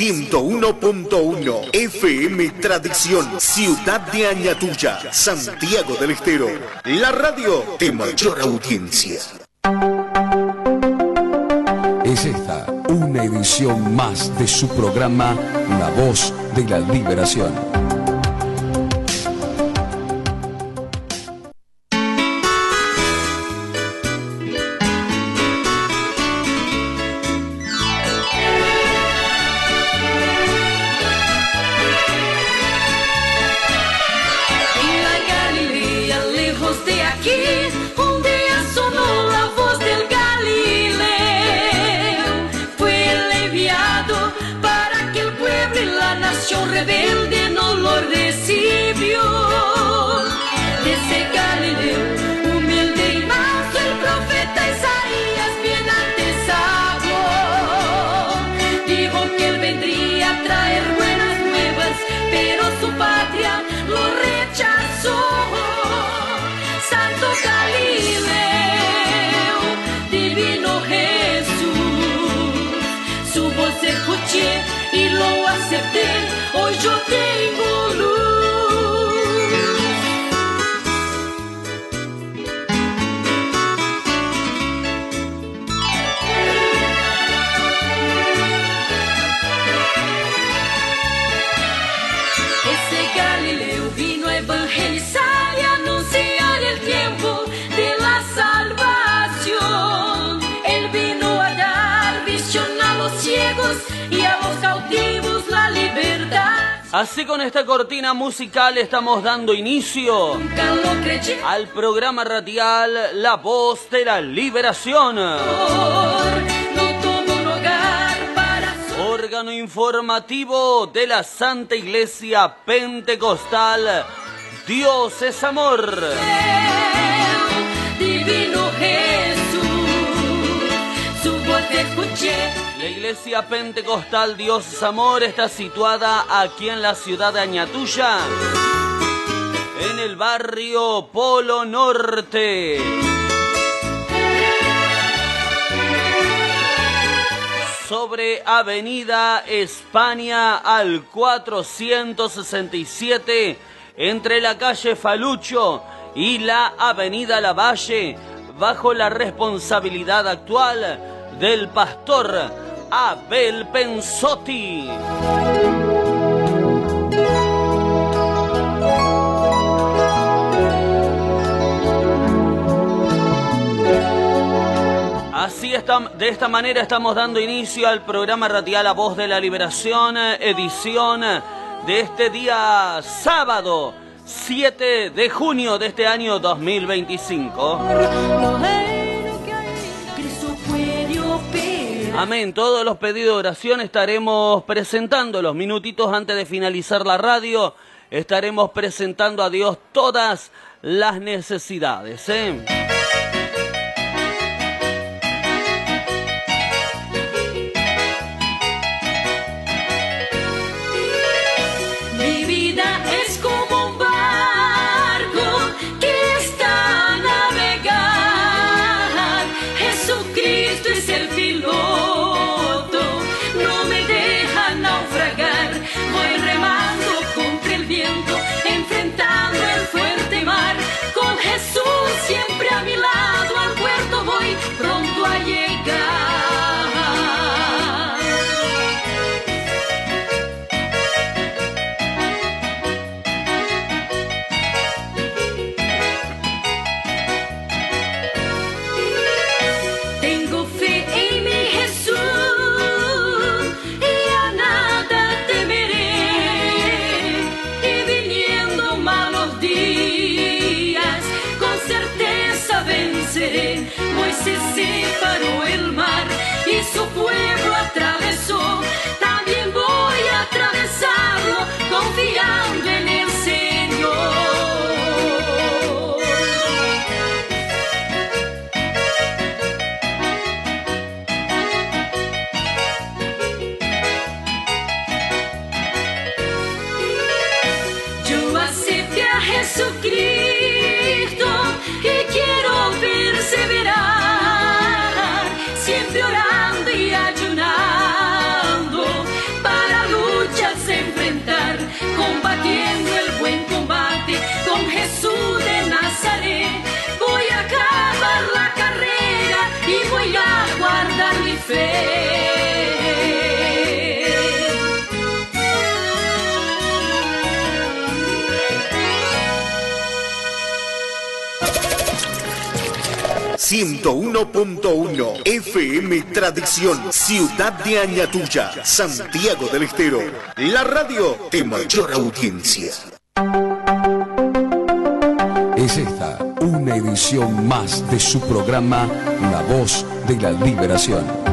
101.1 FM Tradición, Ciudad de Añatuya, Santiago del Estero. La radio de mayor audiencia. Es esta una edición más de su programa La Voz de la Liberación. Rebelde no lo recibió. Desde Galileo, humilde y manso, el profeta Isaías bien antesado dijo que él vendría a traer buenas nuevas, pero su patria lo rechazó. Santo Galileo, divino Jesús, su voz escuché y lo acepté. Hoy yo tengo luz. Ese Galileo vino a evangelizar y anunciar el tiempo de la salvación. Él vino a dar visión a los ciegos y a los cautivos la libertad. Así con esta cortina musical estamos dando inicio al programa radial La Voz de la Liberación. Órgano informativo de la Santa Iglesia Pentecostal. Dios es amor. Divino Jesús, su voz escuché. La Iglesia Pentecostal Dios es Amor está situada aquí en la ciudad de Añatuya, en el barrio Polo Norte. Sobre Avenida España al 467, entre la calle Falucho y la Avenida Lavalle, bajo la responsabilidad actual del pastor Abel Pensotti. Así de esta manera estamos dando inicio al programa radial La Voz de la Liberación, edición de este día sábado 7 de junio de este año 2025. Amén. Todos los pedidos de oración estaremos presentando los minutitos antes de finalizar la radio. Estaremos presentando a Dios todas las necesidades, Mi vida es como un barco que está a navegar. Jesucristo es el piloto, no me deja naufragar. Voy remando contra el viento, enfrentando el fuerte mar. Con Jesús siempre a 101.1 FM Tradición, Ciudad de Añatuya, Santiago del Estero. La radio de mayor audiencia. Es esta una edición más de su programa La Voz de la Liberación.